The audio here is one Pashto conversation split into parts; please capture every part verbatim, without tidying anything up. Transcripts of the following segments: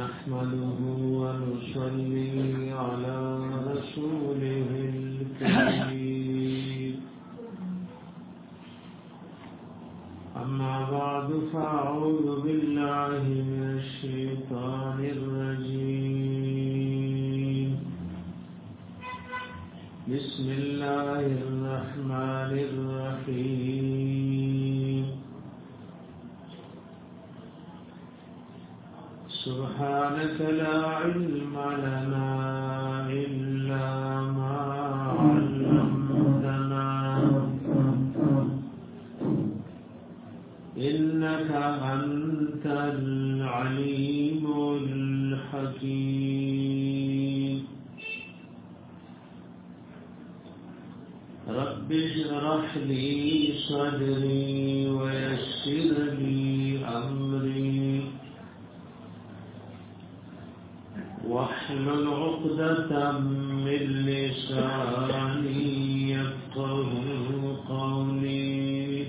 نحمده ونصلي على رسوله الكريم أما بعد فأعوذ بالله من الشيطان الرجيم بسم الله الرحمن الرحيم سبحانك لا علم لنا إلا ما علمتنا إنك أنت العليم الحكيم رب اشرح لي صدري ويسر لي أمري واحلل عقدة من لساني يفقه قولي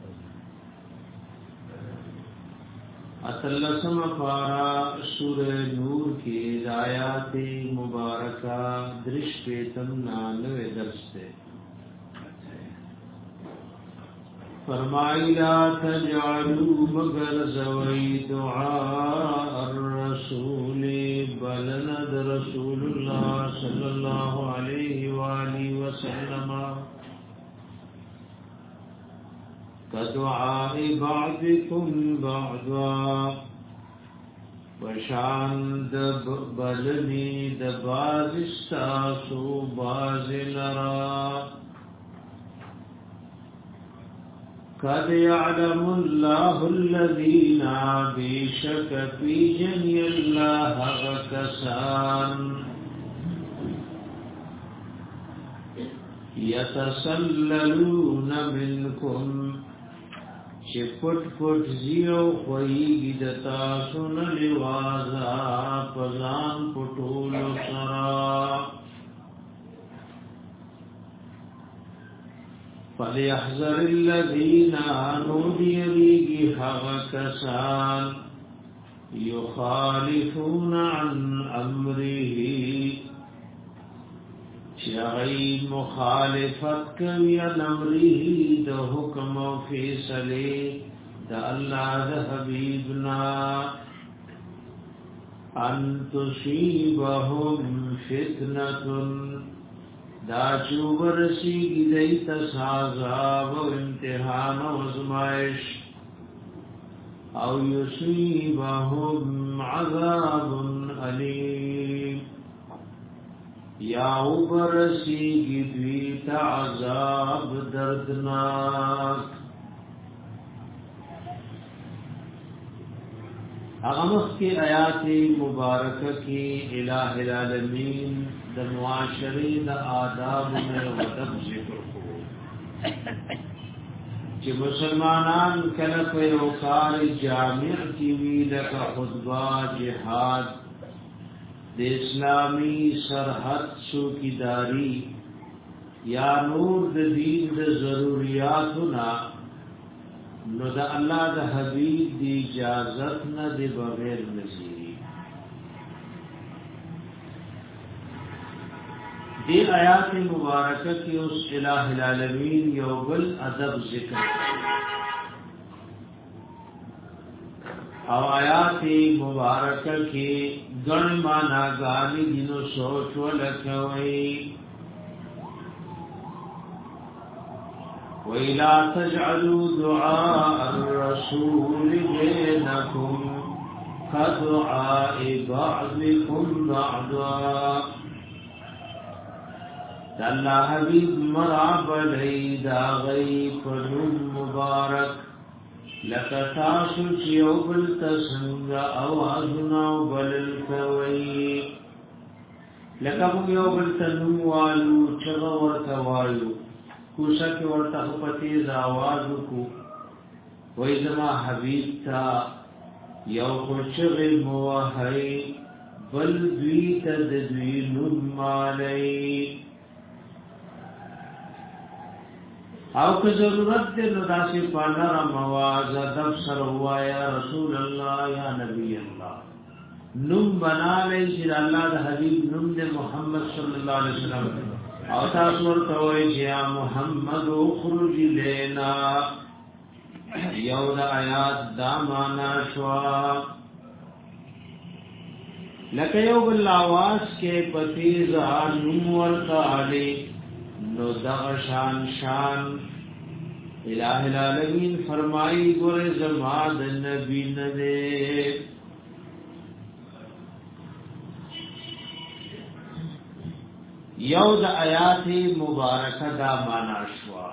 اتلسم پارا سورہ نور کی آیات مبارکہ درش پیتم نانوے درس سے فرمائی لا تجعلوا مگر زوی دعاء الرسول بلند رسول اللہ صلی اللہ علیہ وآلہ وسلم كدعاء بعضكم بعضا وشان دب بلني دباز استاسو باز لرا قد يعلم الله الذين بشك في جني الله غكسان يتسللون منكم چپٹ پٹ زیو خویگی دتا سن لوازا پزان پٹول سرا فلیحذر الذین نودی ریگی حق کسان یخالفون عن امره شغی مخالفت کوي امره د حکم او فیصله د الله د حبیبنا ان تصيبهم فتنه دا چوبرسی گیت عذاب او امتحان او ازمائش او یصيبهم عذاب الیم یا اوبرسی گی دویت عذاب دردناک اغمخ کی آیات مبارکہ کی الہ العالمین دا معاشری دا آداب میں ودب ذکر کو کہ مسلمانان کلپ اوکار جامع کی وی لکا خطبہ جہاد د اسلامی سرحد چوکیداری یا نور د دین د ضرورتنا نو د الله د حبیب دی اجازت نه دی بغیر نشي دی آیات مبارکہ کی اس الہ العالمین یو بل ادب ذکر او آیات مبارکہ کی گن مانا گانی دینو سوچ ولکوئی وَإِلَا تَجْعَلُوا دُعَاءَ الرَّسُولِ بَيْنَكُمْ كَدُعَاءِ بَعْضِكُمْ بَعْضًا اللہ حبیب مراب لئی دا غی پنم مبارک لکتاسو چیو بلتسنگ آوازناو بلل کوئی لکبو یو بلتنم والو چغورت والو کوشا کی ورطا خپتیز آوازو کو ویزما حبیب تا یو خوشغ موحی بل دوی تدوی نمالی او که ضرورت دے نو داسی پانر مواز ادب سر ہوا یا رسول اللہ یا نبی اللہ نم بنا لئی چې الله د حبیب نم د محمد صلی الله علیه وسلم او تاسو ورته وایي چې یا محمد اخرج لینا یو د آیات دا معنا شوا لکه یو بل آواز کې پتیز نم ورته علی نو دغه شان شان الہ العالمین فرمائی ګور زما د نبی نه یو د آیات مبارکه دا معنا شوا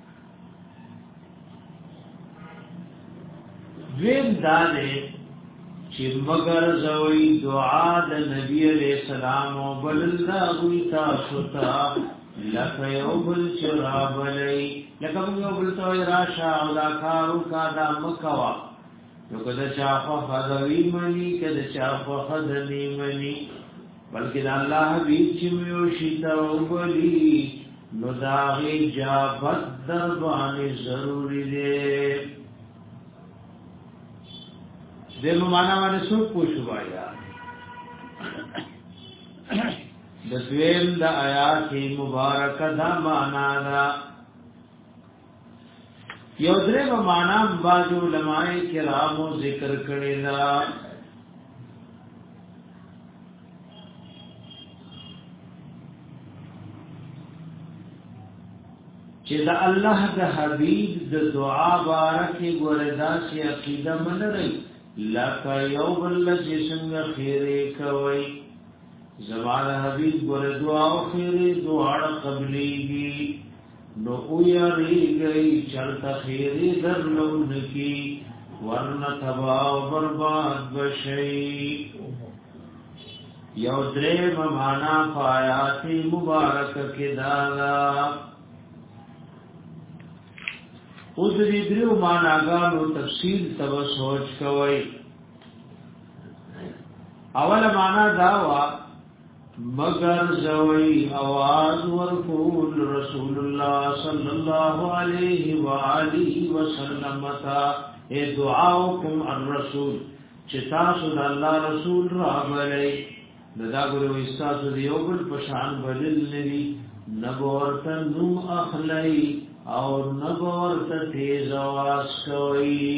دویم دا ده چې مگر زوی دعا د نبی علیہ السلام او بل دا وی تاسو ته لکه یو بل چرابلی لکه یو بل ته راشه او دا کارو کا دا مکوا نو کله چا خو خدوی منی کله چا خو خدنی منی بلکې د الله حبیب چې میو شیتا او بلی نو دا غي جابت در باندې ضروری دی دغه معنا باندې څو پوښوایا د دویم د آیات مبارکه دا معنا دا یو درې معنا باجو علماء کرامو ذکر کړی دا چې دا الله د حبیب د دعا بارکه ګوردا شي عقیده من لري لکه یو بل چې څنګه خیره کوي زمان حبیب ګور دعا او خیره دعا قبليږي نو او یری گئی چلتا خیره درلون کی ورنه تبا او برباد بشي یو درې معنا پایات مبارک کې داغا اوس دې درو معناګانو تفصیل تب سوچ کوي اول معنا دا وا مگر زوی आवाज ورکول رسول الله صلی الله علیه و آله وسلم تا اے دعاوکم الرسول چې تاسو د الله رسول راغلی دا ګورو استاسو دیو بل پشان بدل لري نبورت نوم اخلی او نبورت تیز آواز کوي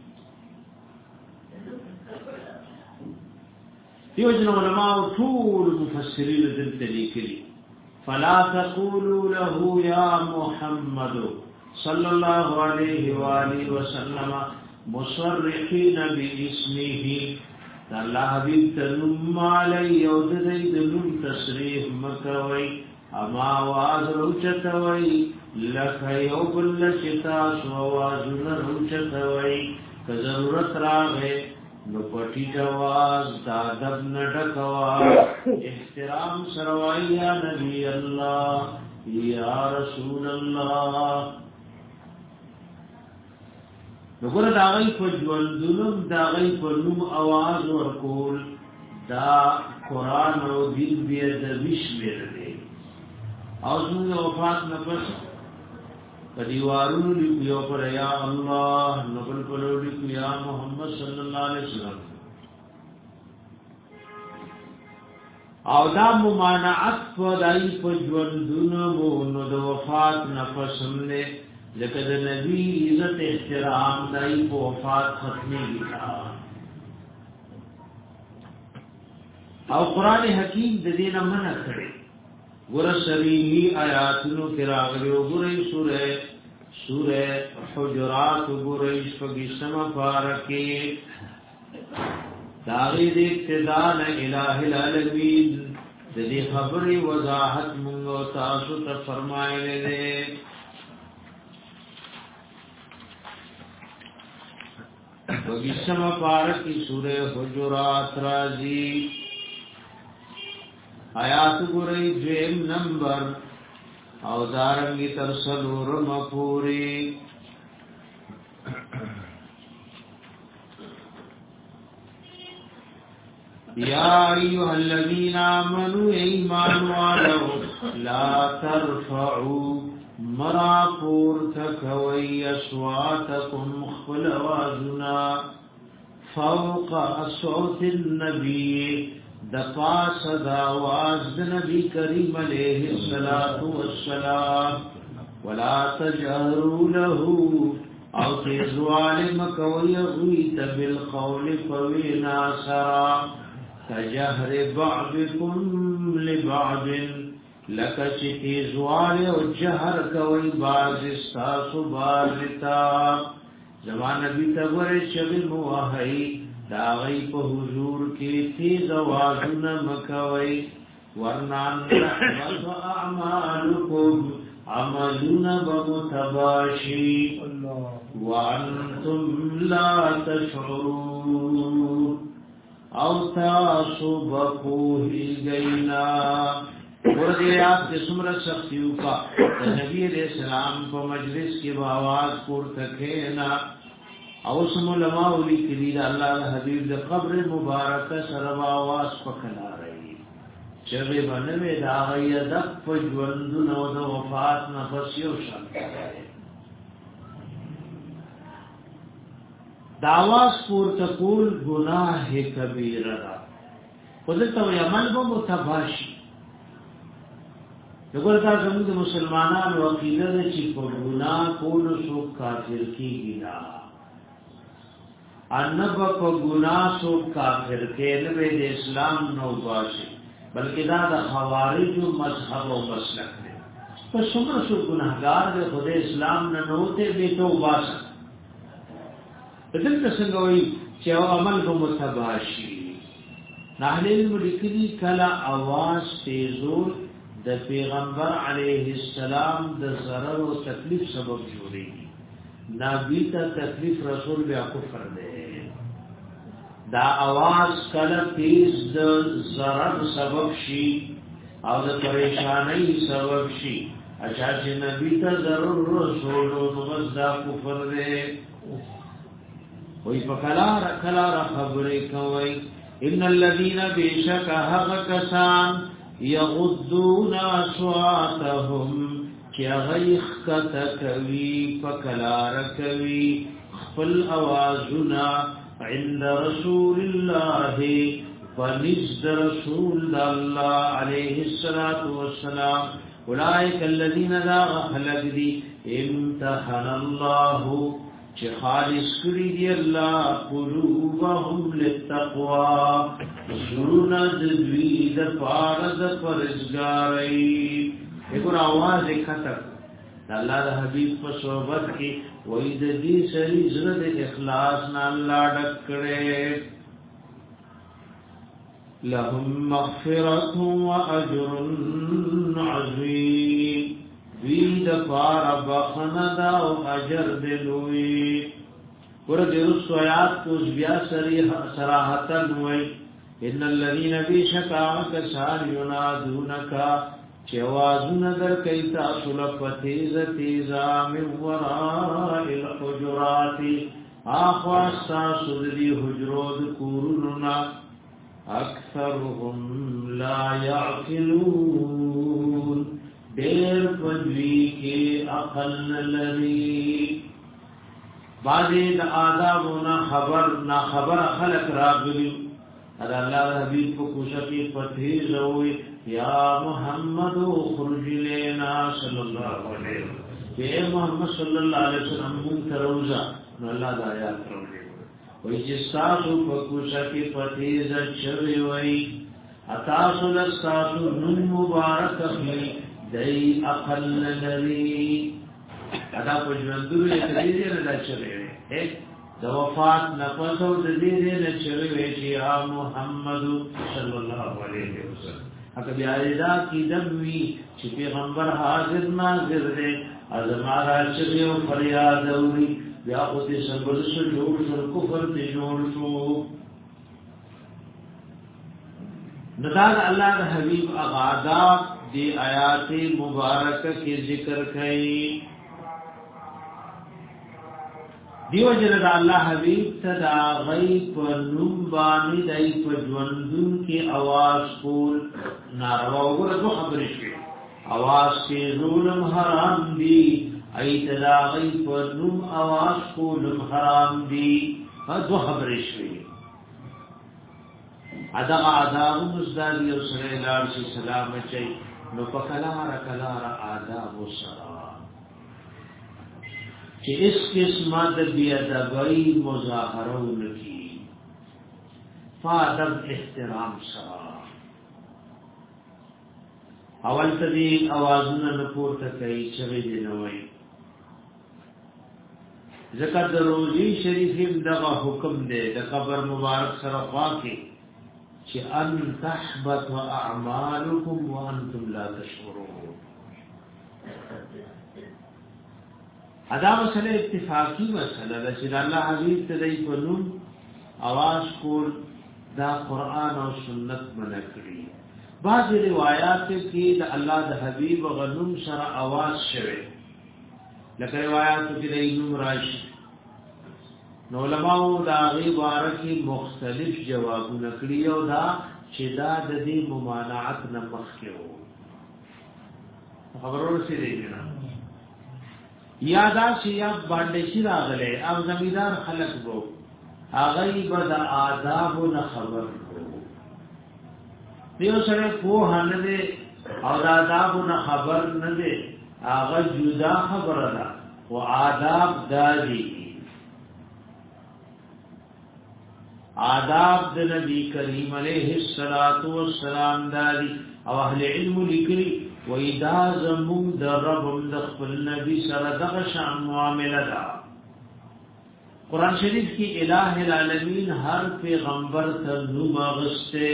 دیو جن علماء طول مفسرین دلته لیکلي فلا تقولوا له يا محمد صلى الله عليه واله وسلم مصرحين باسمه الله حبيب تنم علی او د دې د نوم تصریح مکوي اما आवाज روچتوي لکه یو بل شتا سو आवाज روچتوي که ضرورت راغې نو پټی جواز دا دب نډکوا احترام سروای یا نبی الله یا رسول الله وګوره دا غي په ژوندونو دا غي په نوم आवाज ورکول دا قران او دین بیا د وشمیر دی او زموږ وفات نه پس په دیوارونو لیکو پر یا الله نبل پلو لیکو یا محمد صلی الله علیه وسلم او دا ممانعت په دای په ژوندونو نو د وفات نه پس نه لکه د نبی عزت احترام دای په وفات ختمي کیږي او قران حکیم د دې نه منع کړي ګور شریعي آیاتونو کې راغلي ګورې سورې سورې حجرات ګورې شپږشتمه پارکه داغي دې ابتدا نه الٰه العالمین د دې خبرې وضاحت موږ تاسو ته فرمایلې ده وګشمه پارکه سورې حجرات راځي آیات ګورې دویم نمبر او دارنګي تر سلورم پوری یا ایها الذین آمنوا ایمان والو لا ترفعوا مرا پور تکوی اصواتکم خپل وازنا فوق صوت النبي د پاس د आवाज د نبی کریم علیه الصلاۃ والسلام ولا تجهروا له او تزوال مکوی غیت بالقول فوینا سرا کجهر بعضکم لبعض لکه چې تزوال او جهر کوي باز استاسو بازتا زمان نبی تبر شبی موحی دا غی په حضور کې تیز آوازونه مکوي ورنان رحمت اعمالکم عملون بمتباشی وانتم لا تشعرون او تاسو بپوہی گئینا ورده آپ کے سمرہ سختیو کا نبی علیہ السلام کو مجلس کی باواز پور تکھینا او سم علماء لیکلی دا اللہ دا حبیب دا قبر مبارک سر باواز پکنا رہی چوی بنوی دا غی دق پجوندن و دا وفات نفسیو شانتا رہی داواز پور تکول گناہ کبیر را خودتا وی عمل با متباشی دغه تا زموږ د مسلمانانو عقیده ده چې په ګناه کولو سو کافر کیږي نه ان په ګناه سو کافر کېږي به د اسلام نو باشي بلکې دا د خوارجو مذهب او مسلک دی په څومره سو ګناهګار د خدای اسلام نه نوته به توبه دغه څنګه وي چې عمل کوم متباشي نه لیکلي کلا आवाज تیزول د پیغمبر علیه السلام د ضرر او تکلیف سبب جوړیږي نبی ته تکلیف رسول بیا کفر دی دا आवाज کله تیز د ضرر سبب شي او د پریشانی سبب شي اچھا چې نبی ته ضرر رسول نو دا کفر دی وای په کلا را کلا را خبرې کوي ان الذين بشك هغه کسان یغضون اصواتهم کیا غیخ کتکوی فکلار کوی خفل اوازنا عند رسول اللہ ونزد رسول اللہ علیہ السلام اولئک الذین ذا غفلق دی امتحن اللہ چه خالص کری دی اللہ قلوبهم للتقوی زرنا دوی د پارد پرزگاری اگر آواز اکتک اللہ دا حبیب په صحبت کی وید دی سری زرد اخلاص نا اللہ ڈک کرے لهم مغفرت و اجر عظیم وید پار بخند و اجر دلوی ورد رسو آیات کس بیا سراحتا نوی ان الذين بشكا كسان ينادونك چوازن در کیتا سلفتیز تیزا من وراء الحجرات آخواستا سدری حجرود کورننا اکثرهم لا يعقلون دیر پدوی کے اقل لری بعضی دا آدابونا خبر نا خبر خلق راگلیو ادا اللہ حبیب کو کوشکی پتھیز ہوئی یا محمد خرج لینا صلی اللہ علیہ وسلم اے محمد صلی اللہ علیہ وسلم من تروزا نو اللہ دا آیات روزے وی جستاسو کو کوشکی پتھیز چوی وی اتاسو لستاسو نم مبارک اخلی دی اقل لری ادا پجوندو لیتریزی ردا چوی وی دا وفات نفس او د دې دې نه چوي وی چې محمد صلی الله علیه وسلم اته بیا دا کی دموی چې پیغمبر حاضر ناظر دی ازمارا چې یو فریاد اوري بیا او دې سبل شو جوړ شو کفر دې جوړ شو نزاد الله د حبیب اغادا دی آیات مبارکه کې ذکر کړي دیو جن دا الله حبیب تدا غیب نوم باندې دای په ژوندون کې आवाज کول ناروا وګړه دو خبرې شي आवाज کې ظلم حرام دی ایت دا غیب نوم आवाज کول حرام دی دو خبرې شي ادا آداب مزداری او سره لار شي سلام چي نو پکلار کلار آداب سره چې اس قسمه د بی ادبی مظاهره ونکي فادب احترام سره اول تدی اوازونه نپور تکي چې دې نه وای زکات روزي شریف دغه حکم دی د قبر مبارک سره واقع چې ان تحبط اعمالکم وانتم لا تشعرون ادا مسله اتفاقی مسله ده چې الله حبیب ته دی په نوم आवाज کول دا قران او سنت منکړي بعض روایت کې د الله د حبیب غنوم سره आवाज شوه لکه روایت کې د نوم راشي نو علماء دا غي بارکی مختلف جوابونه کړی او دا چې دا د دې ممانعت نه مخکې وو خبرونه سي دي نه یادا چې یا باندې شي راغله او زمیدار خلق وو هغه به د آداب نه خبر وو دیو سره په هنه او د آداب نه خبر نه دي هغه جدا خبره ده او آداب دادي آداب د نبی کریم علیہ الصلوۃ والسلام داری او اهل علم لیکلی و اذا زمون د رب د خپل نبی سره دغه شان معامله ده قران شریف کی الہ العالمین ہر پیغمبر ته نوم غسته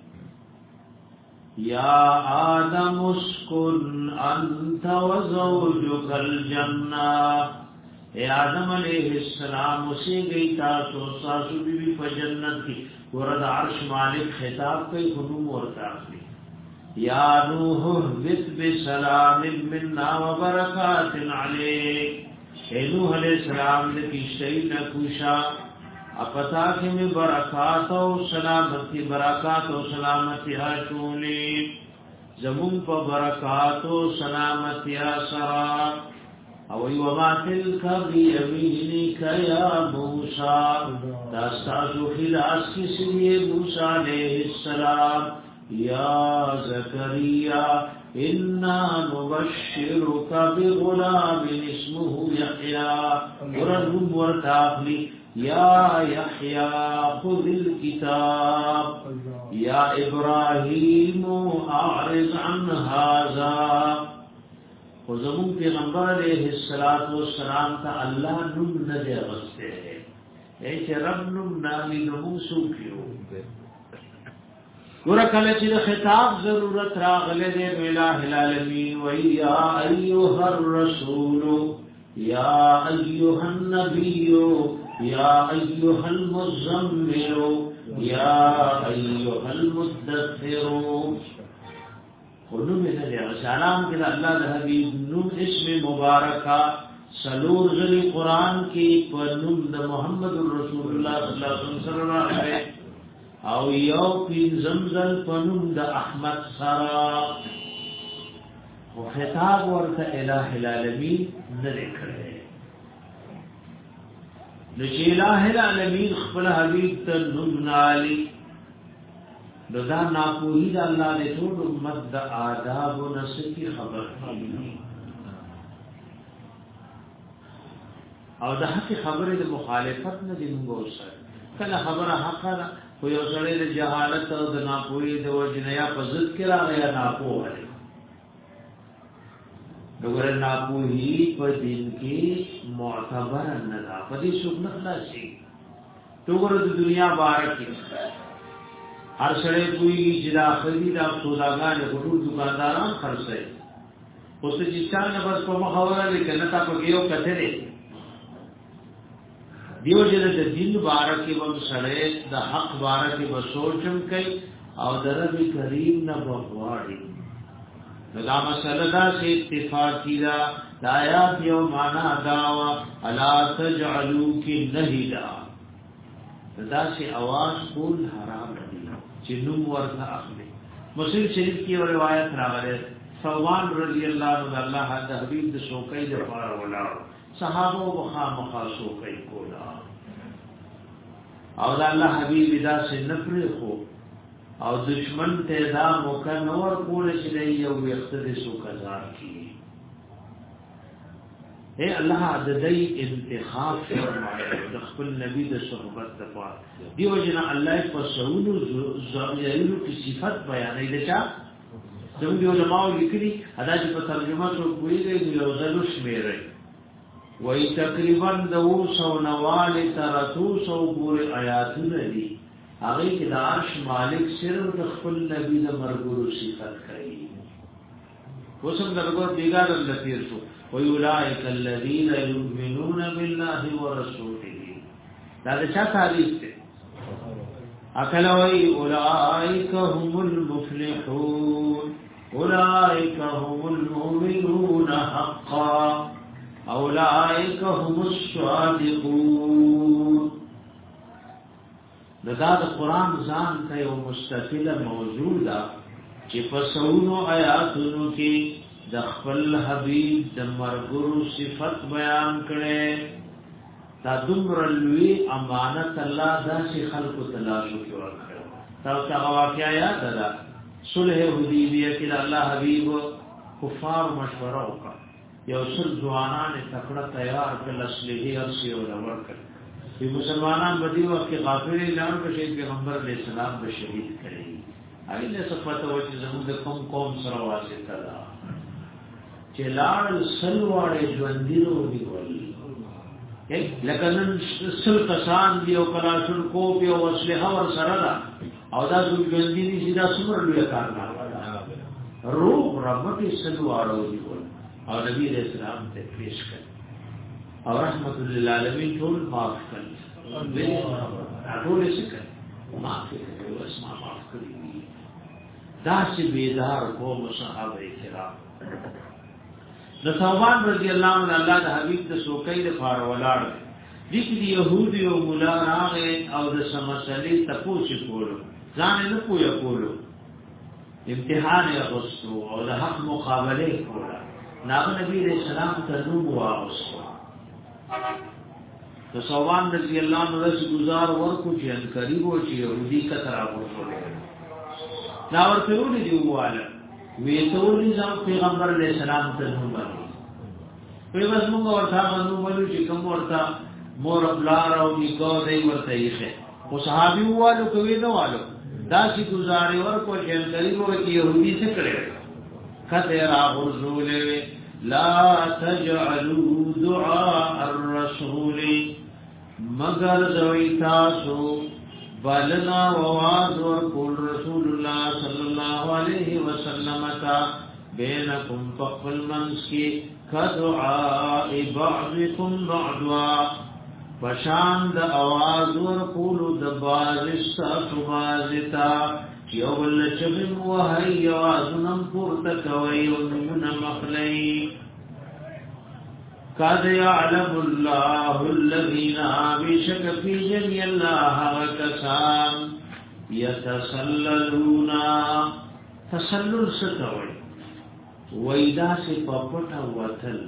یا آدم اسکن انت وزوجک الجنہ اے آدم علیہ السلام اسی گئی تاسو ساسو بی بی پا جنت کی ورد عرش مالک خطاب کئی خنوم ورطاقلی یا نوح احبت بسلام مننا و برکات علیک اے نوح علیہ السلام لکی شئین کوشا اپتا کی میں برکات و سلامتی برکات و سلامتی حاشولی زمون پا برکات و سلامتی آسرات او وما تلك بيمينك يا موسى تستعجو خلاص کسی موسى عليه السلام يا زكريا إنا نبشرك بغلام اسمه يحيى ورنم ورتاقلي يا يحيى خذ الكتاب يا إبراهيم أعرض عن هذا وزمون پیغمبر علیہ الصلوۃ والسلام تا الله نوم نه دی غسته اے چې رب نوم نامي نوم سو کیو ور کله چې خطاب ضرورت راغله دی الہ العالمین و یا ایها الرسول یا ایها النبی یا ایها المزمل یا ایها المدثر قلوب نه دی سلام کې الله د حبیب نوم اسم مبارکا سلور ذری قران کې په نوم د محمد رسول الله صلی الله علیه وسلم او یو په زمزم په نوم د احمد سرا او خطاب ورته الہ العالمین نه لیکره نو چې الہ العالمین خپل حبیب ته نوم علی ددا ناپوهی دا الله دې ټول امت د آداب او نسکی خبر او د حق خبره د مخالفت نه دی موږ سره کله خبره حق ده خو یو سره د جهالت او د ناپوهی د وجنیا په ضد کې راغی ناپوه دی دغه ناپوهی په دین کې معتبر نه ده په دې څوک نه خلاصي دغه د دنیا بارکه هر سره کوئی چې دا خرید او سوداګان ټول دکانداران خرڅي اوس چې څنګه بس په مخاوره لیکنه تا په یو کتره دیو چې د دین بارکه و سره د حق بارکه و سوچم کوي او دربي کریم نه بغواړي دا مسله دا چې اتفاقی دا د آیات یو معنا داوا الا تجعلوا کی نهیدا دا چې आवाज کول حرام دي چې نوم ورته اخلي مسلم شریف کی روایت راغله سلمان رضی الله عنه الله د حبیب د شوقي د پاره ولا صحابه وخا مخا شوقي کولا او د الله حبیب دا سنفر خو او دشمن ته دا موقع نور کول چې دی یو وخت سو کزار کی اے الله د دې انتخاب فرمایي د خپل نبی د صحبت لپاره دیو جنا الله په سعود زایلو کی صفات بیانې ده چې زموږ علماء لیکلي ادا چې په ترجمه سره کویږي د یو ځلو شمیره وای تقریبا د وسو نواله تر توسو پورې آیاتونه دي هغه کې د عرش مالک صرف د خپل نبی د مرګورو صفات کوي وسم دغه بیګار لتیر شو وَيُولَئِكَ الَّذِينَ يُؤْمِنُونَ بِاللَّهِ وَرَسُولِهِ دا د چا تعریف دی اکل وی اولئک هم المفلحون اولئک هم المؤمنون حقا اولئک هم الصادقون دا د قران ځان ته یو مستقله موضوع ده چې په سونو آیاتونو کې د خپل حبیب د مرګورو صفت بیان کړي دا دومره لوی امانت الله داسې خلقو تلاشو کې ورکړي تاسو هغه واقعیا یاد ده صلح حدیبیه کې الله حبیب کفار مشوره وکړه یو څل ځوانان تکړه تیار کړل اصلي او سی او ورکړي چې مسلمانان بدی وخت غافل اعلان کړي پیغمبر علیہ السلام به شهید کړي ایله صفات او چې زموږ قوم قوم سره واسطه ده چلال سلواړې ژوندېرو دیول لکه نن سل کسان دی او کلاشن کو په وسله ور سره ده او دا ژوندې دي چې دا څومره لوی کار نه روح رحمت سلواړو دیول او نبی رسول الله ته پیش کړ او رحمت للعالمین ټول معاف کړ ټول یې څخه معاف کړ او اسما معاف کړی دا چې بیدار قوم صحابه کرام د ثوبان رضی الله عنه الله د حبیب د سوکې د فار ولاړ دي چې يهودي او مولا راغې او د سمسلې تپوس کولو ځان نه پوهه کولو امتحان یې غوښتو او د حق مقابله کوله نبی نبی رسول الله ته نو واوسو د ثوبان رضی الله عنه رس گزار ورکو چې ان قریب او چې يهودي کتر راغله دا ورته ولې دی واله وی ټول ځم پیغمبر علیہ السلام ته نو باندې په واسه موږ ورته نو ملو چې کوم ورته مور بلار او نیکو دی ورته یې خو صحابي والو کوي نو والو دا چې گزارې ورکو چې قریب او چې يهودي څه کړي خطر غرزول لا تجعلوا دعاء الرسول مگر ذوی تاسو بلنا وواز ورقول رسول الله صلی اللہ علیہ وسلم تا بینکم فقل منسکی کدعاء بعضکم بعضوا فشاند آواز ورقول دبازستا سبازتا یول چبن وحی آوازنم پورتکوی ونمون مخلی قد يعلم الله الذين بشك في جميع الله وكسام يتسللون تسلل ستوي وإذا سپپټ وتل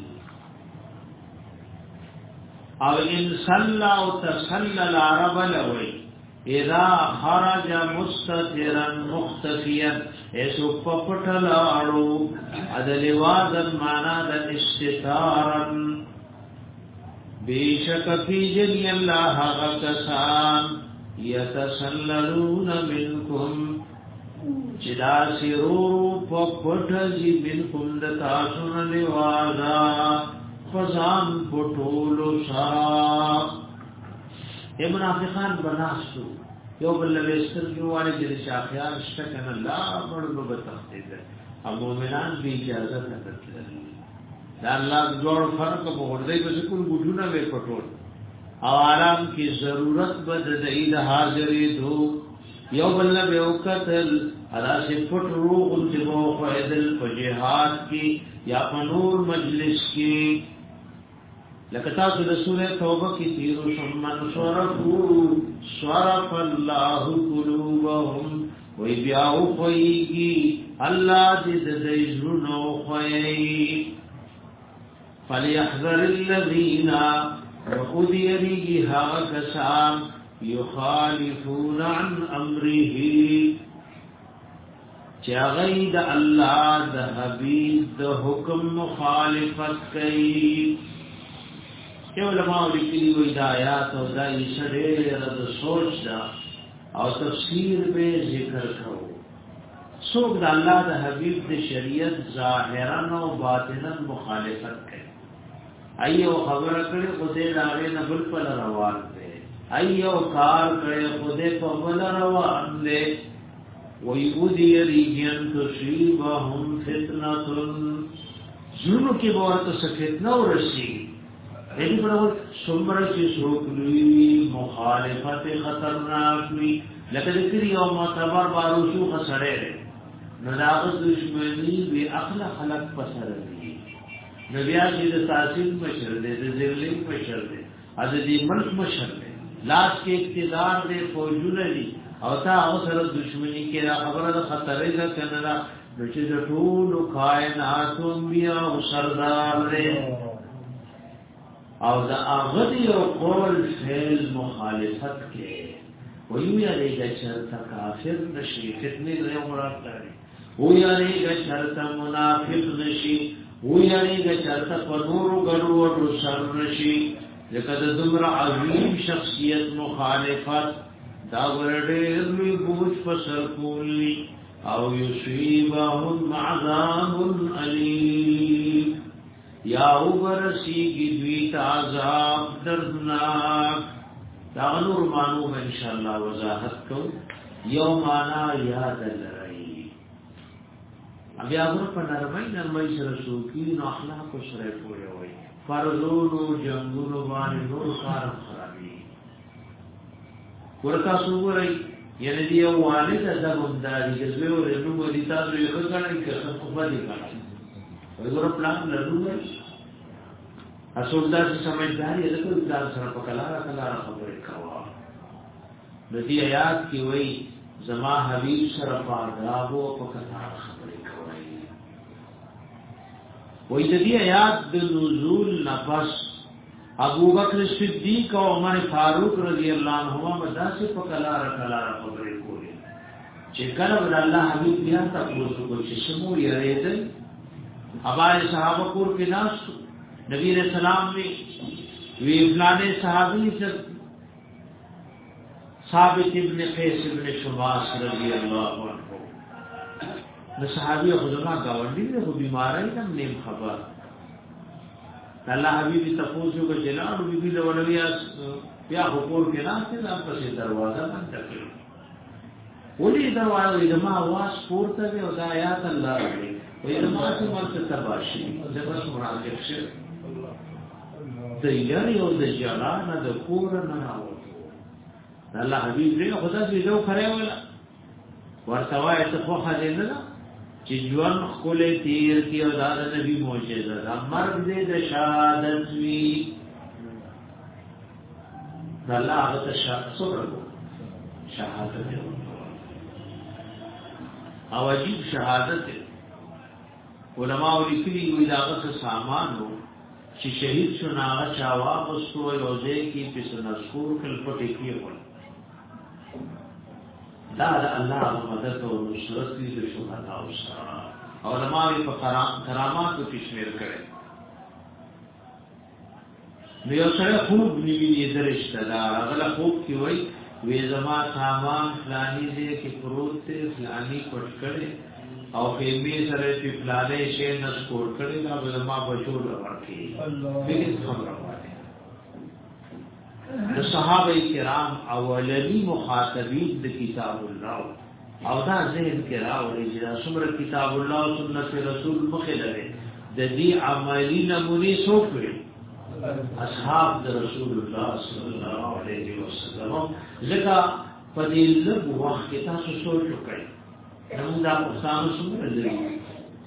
او ان صلى او تسلل عرب لوي اذا خرج مستترا مختفيا ایسو پپټل اړو ادل وازن معنا د استتارن بیشک فی جن الله غکسان یتسللون منکم جدا سرورو پپټ جی منکم د تاسو نه وازا فزان پټولو شا ای منافقان بناسو یو بل لويستر جوړه چې شافعان شکن الله مړو به تختید او مومنان به اجازه تکتل دا الله جوړ فرق په ورځي په کوم ګډونه به پټول او آرام کی ضرورت بد دید حاضرې دو یو بل به وکتل ادا سے پټ روح انتبو فیدل په جهاد کی یا په نور مجلس کی لکتا سو د سورہ توبہ کی تیرو شمن صرفو صرف اللہ قلوبهم وی بیاو خویگی اللہ دید دیزرنو خویگی فلیحذر الذین وخودی ریگی ها کسام یخالفون عن امره چا غید اللہ دا حبیب دا حکم مخالفت کئی. کہ علماء لکلی و ہدایات و دا اسرے رد سوچ دا او تفسیر بے ذکر کرو. سوک دا اللہ دا حبیب دا شریعت ظاہران و باطنان مخالفت کئی. ایو خبر کرے خودے داغے نبل پل روان دے، ایو کار کرے خودے پبل روان دے. وَيُؤْذِيَ رِجِيَنْ تُصِيبَهُمْ فِتْنَةٌ زنو کی بورت سفتنہ ورسی. لیکن پر سمر چی سوکلوی مخالفت خطرناکوی لکہ ذکر یو معتبر باروشو خسرے رے نداغت دشمنی بی اقل خلق پسر دی نبیان چی دا تاثیر مشر دے دا ذرلین مشر دے از دی ملک مشر دے لاس کے اقتدار دے فوجون دی او تا اغسر دشمنی کے دا خبر دا خطرے دا کندا نچی دا طول کائناتون بیا و سردار دے او دا اغدی و قول فیل مخالفت کے ویو یا ریگا چرتا کافر نشی فتنی دے مراد داری ویو یا ریگا چرتا منافق نشی ویو یا ریگا چرتا پنورو گروڑو سر نشی لکہ دا دمر عظیم شخصیت مخالفت دا ورڈیر لی بوچ پسر کولی او یصیبہم عذاب علیم یا اوبرسی کی دویت عذاب دردناک. داغنور مانو میں انشاءاللہ وضاحت کو یو مانا یاد لرائی. اب یادر پا نرمائی نرمائی سر سوکی نو اخلاق و سر پوئے ہوئی فرزولو جنگولو بانی نور کارم خرابی ورطا سوگو رئی یعنی دی او والد ازم امدادی کسوے و رنو مدیتا سو یخد کرنی کسن خفا دی کرنی ویگو پلان لرنو گئی اصولدار سے سمجھداری ہے لکو ادار سر پکلارا کلارا خبری کوا. ندی آیات کی وئی زما حبیب سر پاردابو پکلارا خبری کوائی. وئی ندی آیات بنزول نفس ابو بکر صدیق و عمر فاروق رضی اللہ عنہما مدہ سے پکلارا کلارا خبری کوئی چکر بدا اللہ حبیب بیان تا پوزو کو چشمو یہ ریدن ابائے صحابہ کور کے ناس نبی علیہ السلام نے وی فلانے صحابی سے ثابت ابن قیس ابن شماس رضی اللہ عنہ نہ صحابی خودما گاونڈی نے وہ بیمار ہے نہ نیم خبر اللہ حبیبی تفوزو کا جلال بی بی لولویا یا حقور کے نام سے آپ سے دروازہ بند کر ولی دروازہ ادما آواز پورتا ہے اور آیات اللہ رہے ویدما سے مرد تباشی زبس منافق شر دا یاری او دا جلان دا کورن ناوتو اللہ حبیب لے خدا سی دو کھرے والا ورطوائی اتفوخا دینا چی جوان خلے تیر کی او دا دا نبی موجزہ دا مرد دے دا شہادت وی دا اللہ آغتا شہادت صبر کو شہادت ہے او عجیب شہادت ہے. علماء لکلی وی داغت سامان ہو چی شہید شناغا چاواق استو روزے کی پس نسکور کل پٹی کی ہون دا دا اللہ مدد و نصرت لی دا شہدہ و سرا. علماء وی پا کرامات کو کشمیر کرے نیو سرے خوب نیوی یہ درشتہ دار اغلا خوب کی وی وی زمان سامان فلانی دے کی پروت تے فلانی پٹ کرے او خیمی سرے پی فلانے شیر نسکور کرے گا بزما بچور رواتی لیکن ہم رواتے ہیں. صحابہ کرام اولنی مخاطبین دا کتاب اللہ او دا ذہن کراو رجلا سمر کتاب اللہ و سنت رسول مخلوے دا دی عملی نمونی سوکوے اصحاب دا رسول اللہ صلی اللہ علیہ وسلم ذکا فدیل لب وقت کتا سو سوچو کئی نمون دا پختانو سمر لگی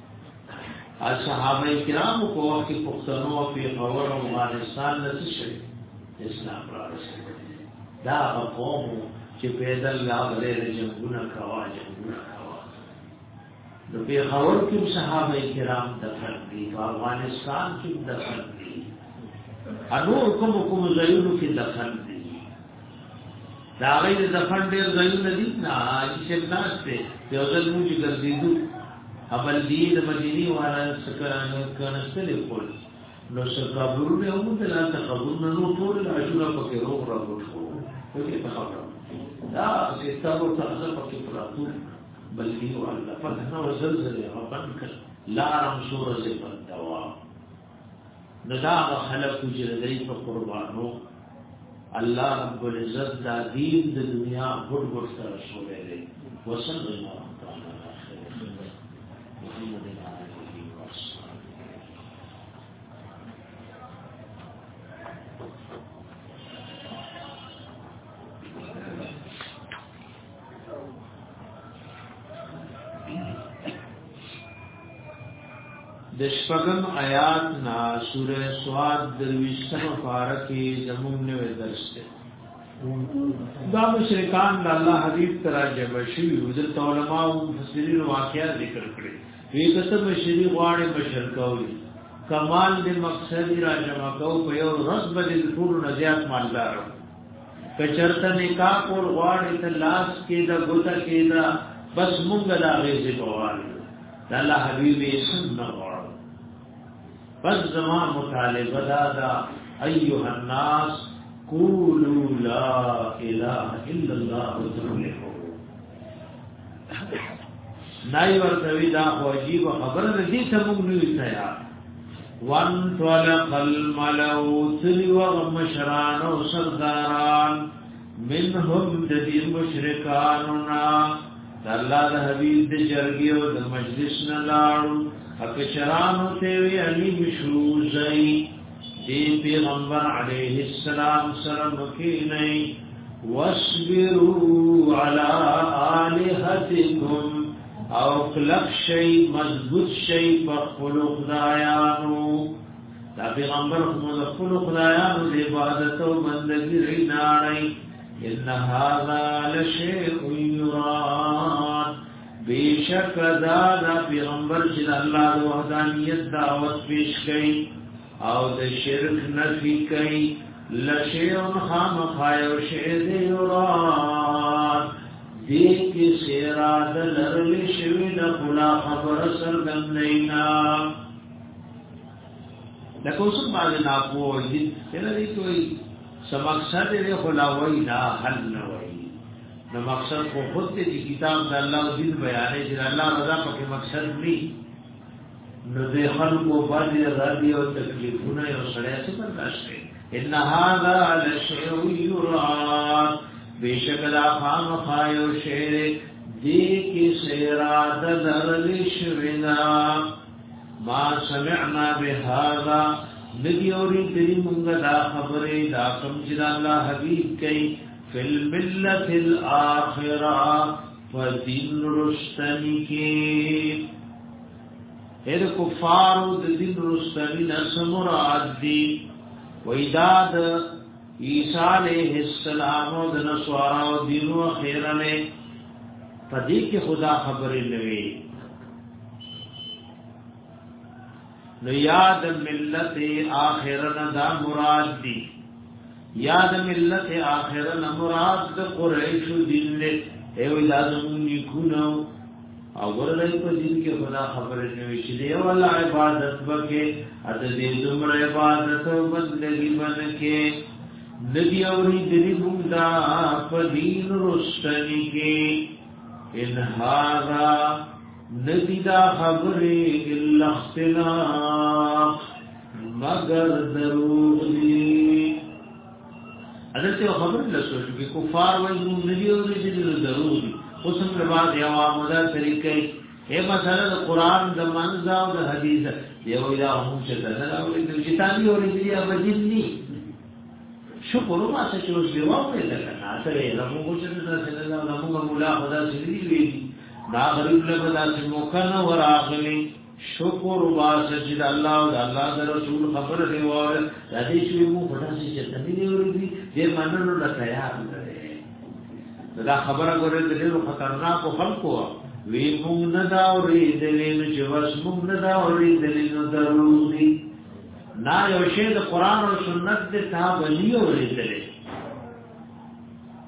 صحابہ کرام کو وقت پختانو فی غور و مغانستان نسی شد اسلام را رسل دا قومو چی پیدل لاغلے جنگونا کوا جنگونا کوا دو پی غور کم صحابہ کرام دفن دی افغانستان کم دفن دی انور کم کم زیونو کی دفن دی دا غیر دفن ډیر ځایونه دي نه چې ناس ته یو ځل موږ ګرځېدو خپل دې د مدینه والا سکرانه کنستلې کول نو څنګه هم د لاس قبرونه نو ټول عاشورا پکې روغ راغلو په دې په خبره دا ستاسو څخه پکې پراتو بلکې والله فتنه وزلزله ربن لا رمسور زفت دوا ندا خلق جردی په قربانو الله رب العزت دا دین د دنیا غټ غټ سره شولې دي وصلی الله تعالی علیه محمد علیه وسلم د شپږم آیات نا سورہ سواد درویشتم فارکی زمون نو درس ده دا مشرکان د الله حبیب تراجم شي حضرت علماء او مفسرین واقعا ذکر کړي وی کته بشری غواړي بشر کوي کمال د مقصد راجم کو په یو رسب د ټول نزيات مالدار کچرته نکاح کول غواړي ته لاس کې دا ګوته کې دا بس مونږ دا غیزه کوال د الله حبیب یې سنت بس زمان مطالبه دادا ایوہ الناس قولوا لا الہ الا اللہ وتفلحوا نائی ورطوی دا خوجیب خبر ندی سمونگ نوی تیا وانطلق الملو تلی وغمشران و سرداران منهم ددی مشرکانونا دا اللہ دا حبیب دا جرگی و دا مجلس نلارو اکشرانو تیوی علی مشروزی دی پیغمبر علیہ السلام سلام کینی واسبروا علی آلہتکم او کلق شئی مضبوط شئی پخلق دایانو دا پیغمبر خلق دایانو دی عبادت و بندگی رینانی ان هذا لشیء یراد بیشک دا دا پیغمبر چې الله د وحدانیت دعوت پیش کړي او د شرک نفي کوي لشیء خامخایو شی دی یراد دې کې سیراد لرل شوی د خلا خبر سرګندینا لکه اوس باندې ناپو دي چې کوئی سمقصد دې خلا وای نه حل نه وای نو مقصد کو خود ته چې کتاب د الله او دین بیانې چې الله رضا پکې مقصد ني نو د خلکو باندې راضي او تکلیفونه او سړیا څخه برداشت کړي ان هذا لشيء يراد بشکل افهام خایو شعر دی کی سیراد درل شوینا ما سمعنا بهذا ندی اوری دلی مونږ دا خبره دا کوم چې الله حبیب کوي فی الملت الاخرہ فدین رستنی کی اید کفارو دین رستنی نسمراد دی ویداد عیسیٰ علیہ السلام و دنسوارا و دینو خیرنے فدی کی خدا خبری نوی نو یاد ملت آخرن دا مراد دی یاد ملت آخرن مراد دا قریش دین لے ایوی لازمون نکونو او ورلائی پا دین کے خدا خبر نوی چلی والا عبادت بکے ات دین دمر عبادت و بندگی بنکے ندی اوری دلی بودا پا دین رستنی کے ان هذا ندی دا خبری الا اختلاف مگر دروغ دی حضرت یو خبر لسو شو کہ کفار وجنون ندی اوری دلی دروغ دی قسم لباد یا وامدہ طریقی اے مسئلہ دا قرآن دا منزا و دا حدیث دیو الہ ہم چتا نراولی دل جتانی اوری دلی اب جن نی شکر ما سچوش دیوام لے لکنا سرے رمو گوشتا صلی اللہ رمو گا مولا خدا سلی ویدی نا غریب لبدا سے موکن ور آخلی شکر با سجد اللہ و دا اللہ دا رسول خبر دیوار دا دیشوی مو خدا سی چتنی دیوری دی دی مننو لتیار لرے دا خبر گوره دلیل خطرناک و خلقو وی مونگ نداوری دلیل چوس مونگ نداوری دلیل دروغ دی نا یو شید قرآن و سنت دی تاب لیوری دلیل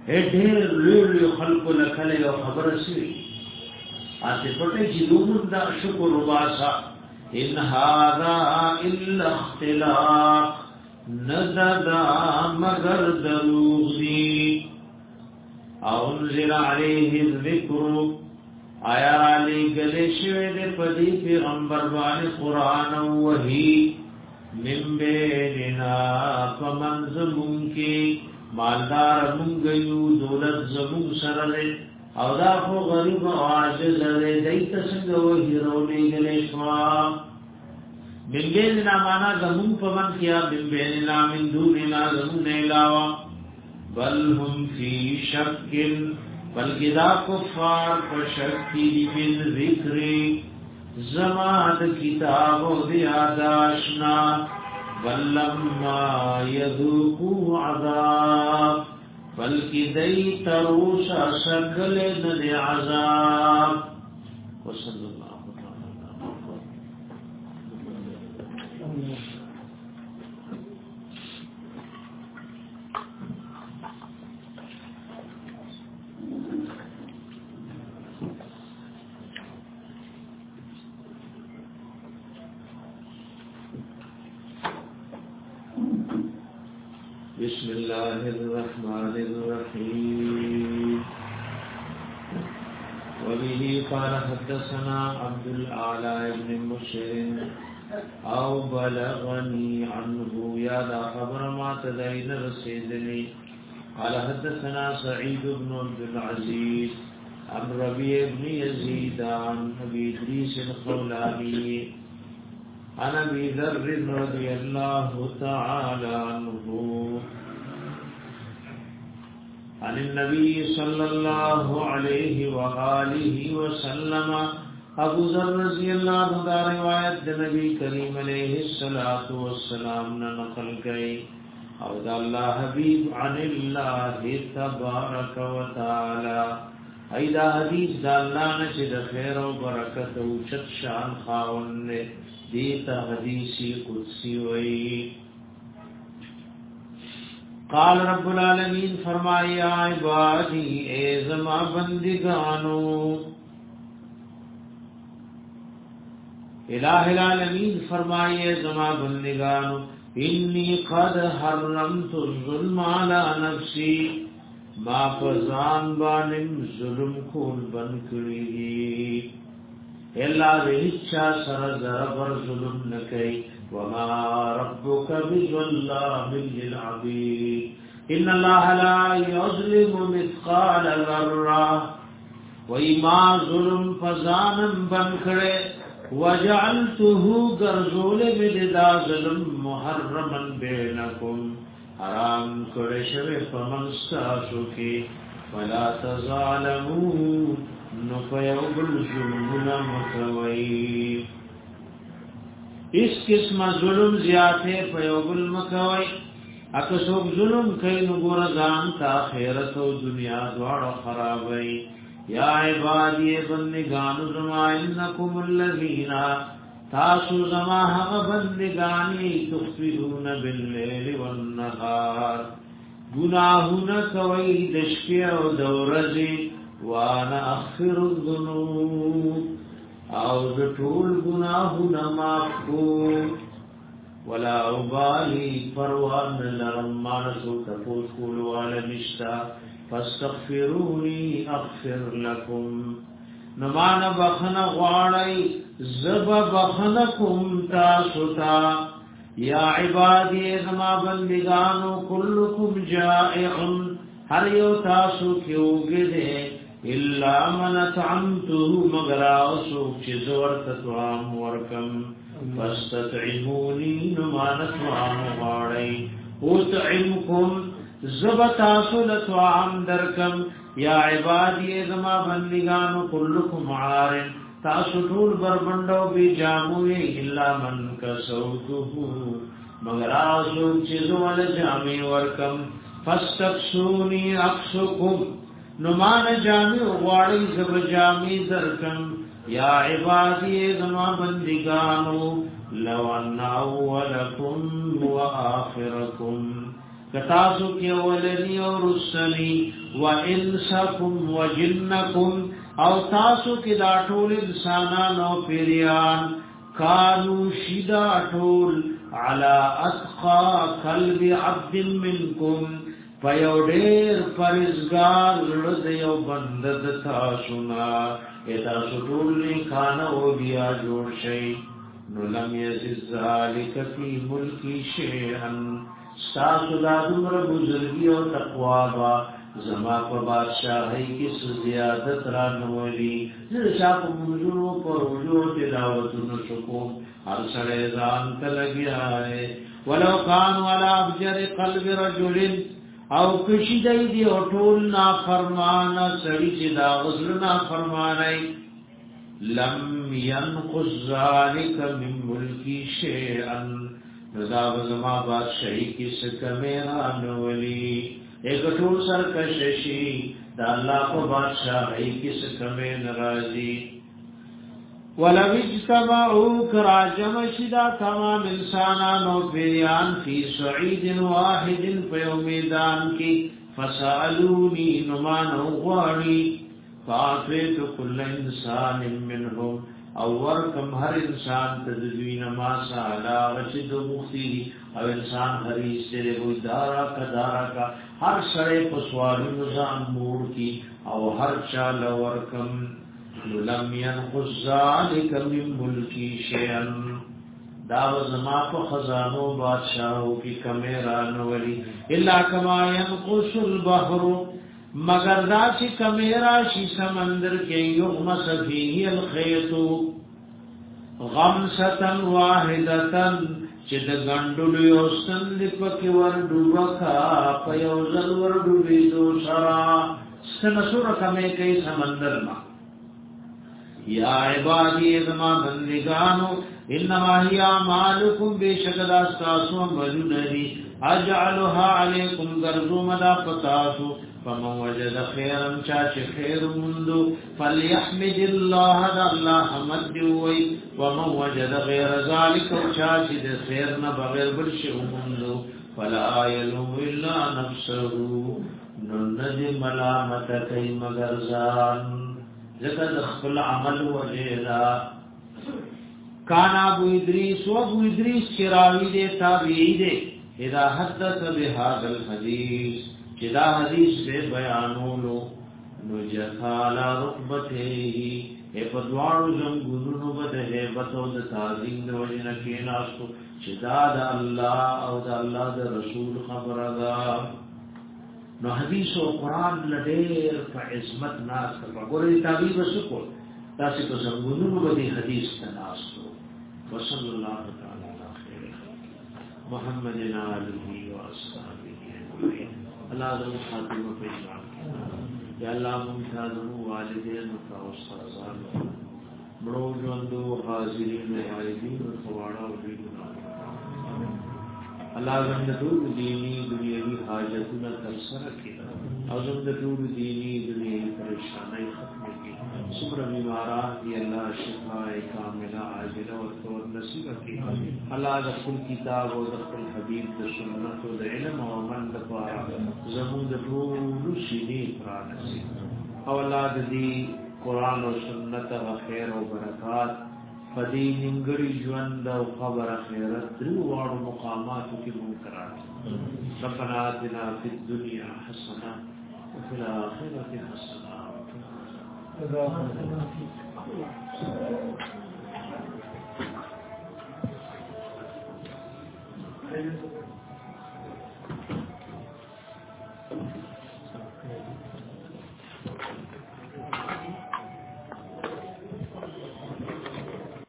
ډېر لوی خلق لکله یو خبره شي اته پټه چې دومره دا شکر وباسا ان هذا الا اختلاق نزدا مگر دروغی او انزل علیه الذکر آیا علی گلی شوی دے پدی پیغمبر بانی قرآن وحی من بیننا فمن زمون کی مالدار مونگیو دولت زمون سرده او دا خو غریب و عاجز ده دیت سنگ وحی رولی گلی شوا من بیننا مانا زمون پمن کیا من بیننا من دوننا زمون علاوہ بل هم فی شکل بلکہ دا کفار پر شکی من ذکری زماد کتاب و دیاداشنا بلما یذوقو عذاب بلکہ دی تروسا سکل ند عذاب وصل اللہ بسم الله الرحمن الرحيم وبه قال حدثنا عبد الأعلى بن مسلم او بلغني عنه يا ذا خبر ما تدين رسيدني قال حدثنا سعيد بن عبد العزيز عن ربيع بن يزيد عن أبي إدريس الخولاني عن أبي ذر رضي الله تعالى عنه عن النبي صلى الله عليه وآله وسلم ابو ذر رضی اللہ عنہ دا روایت نبی کریم علیہ الصلوۃ والسلام نے نقل کی او دا اللہ حبیب عن اللہ تبارک و تعالی ایدا حدیث دا اللہ نے چې خیر او برکت او چت شان خاون نے دیتا حدیثی قدسی وئی قال رب العالمین فرمایا عبادی اے زما بندگانو الہ العالمین فرمائے زما بندگانو انی قد حرمت الظلم علی نفسی ما فزان بانم ظلم کول بن کړی الا ذچا سر زربر ظلم نکي وما ربك بظلام للعبيد ان الله لا يظلم مثقال ذره وما ظلم فزانم بن کړي وجعلته غرزول بددا ظلم محرما بينكم حرام کړي شوی فمنستاسو کې ولا تظالموا نو فیوب الظلمنا مکوئی اس قسم ظلم زیادے فیوب المکوئی اکا سوک ظلم کئی نگور دان تا خیرت و دنیا دوار خرابئی یا عبادی بندگانو زما انکم اللذین تاسو زما حق بندگانی تخفرون باللیل والنهار گناہونا کوئی دشکی و دورزی وانا اغفر الذنوب او ذټول گناهونه معاف کو ولا ابالي پروان لرم مانسو تفوت کول والا نشتا فاستغفروني اغفر لكم نمان بخن غواړی زب بخنکم تاسو تا یا عبادی زما بندگانو کلکم جائع هر یو تاسو کیوګه الا من طعمته مگر اوسو چې زور تطعام ورکم فاستطعموني نمانت وعام غاړی اوتعمكم زبتاسو لطعام درکم یا عبادی زما بندگانو کلکم عارن تاسو ټول بربندو بی جاموی الا من کسوته مگر اوسو چې زور جامي ورکم فاستقسوني اقسكم نمان جامع غواړی زب جامع درکم یا عبادی زما بندگانو لو ان اولکم و آخرکم کتاسو کی اولنی اور رسنی و انسکم و جنکم او تاسو کی دا ټول انسانان او پیریان کانو شدا ټول علی اتقا قلب عبد منکم پیوډیر پرزگار لړد یو بندد تاسونا اتا سټول کان او بیا جوړ شي نو لم یزد ذالک فی ملکی شیئا ستاسو دا دمر بزرگی او تقوا با زما په بادشاہی کې زیادت را نولی زه شاپ منځونو پر وجو تلاوتونو شکو هر سره ځان ته لګیاي ولو کان ولا ابجر قلب رجل او کشی دای دی او ټول نا فرمان سړی چې دا غزل نا فرمانای لم ينقص ذلك من ملکی شیئا رضا وزما بادشاہی کی سکمیرا نولی ایک ټول سرکششی دا اللہ کو بادشاہی کی سکمی نرازی ولو اجتمعوک راجم شدا تمام انسانان و پیریان فی سعید واحد پیو میدان کی فسألونی نمان اغوانی فاعطیت کل انسان منهم او ورکم هر انسان تدوین ما سالا رشد مختی او انسان حریص تیرے کوئی دارا کا دارا کا ہر سڑے پسواری نظام موڑ کی او ہر چال ورکم لم ينقص ذلك من ملکی شیئا داو زما په خزانو بادشاہو کی کمیران ولی الا کما ينقص البحر مگر دا چې کمیرا شي سمندر کې یغمس فيه الخيط غمسه واحده چې د غندلو یو سند پکې ور ډوبکا په یو ځل ور ډوبې دو سرا سنسور کمه کې سمندر ما یا عبادی ازما بندگانو انما هي اعمالکم بشکل استاسو ملونی اجعلها علیکم غرزو مدا پتاسو فمن وجد خيرا چاچ خير مندو فليحمد الله ذا الله حمد دوي ومن وجد غير ذلك چاچ د خير نه بغیر بل شي مندو فلا يلوم الا نفسه نند ملامت کوي مگر ځان ذکر خپل عمل وجهلا کان ابو ادریس و ابو ادریس چراوی دے تابعی دے اذا حدث بهذا الحديث جدا حدیث سے بیانولو نو جثالا رکبته اے پدوارو زنگونو بده حیبت و دا تعظیم دا وجنہ کیناستو جدا دا اللہ او دا اللہ دا رسول خبر دا نو حدیث و قرآن لدیر فا عظمت ناستا فا گوری تعبیر سکو تاسی تو زنگونو بده حدیث تناستو وصل اللہ تعالی علی خیر محمد آلہ و اصحابہ اللہ ذو خاتمہ پیشان یا اللہ ممتازنو والدین و استاذان بڑو جوندو حاضرین و غائبین و خوارا و بیدنا اللہ زمدتو دینی دنیاوی حاجتنا ترسر کی اور زمدتو دینی دنیاوی پریشانائی ختم کی سمر بیماران دی اللہ شفاء کاملہ عاجلہ و طور نصیب کی اللہ دخل کتاب و دخل حبیب دا سنت و دا علم و من دفارا زمون دا طول سینی قرآن نصیب اولاد دی قرآن و سنت و خیر و برکات فدی ننگری جوند و خبر خیرت درو وارو مقاماتو کی منکرات ربنا آتنا فی الدنیا حسنا وفی الآخرت حسنا Thank you.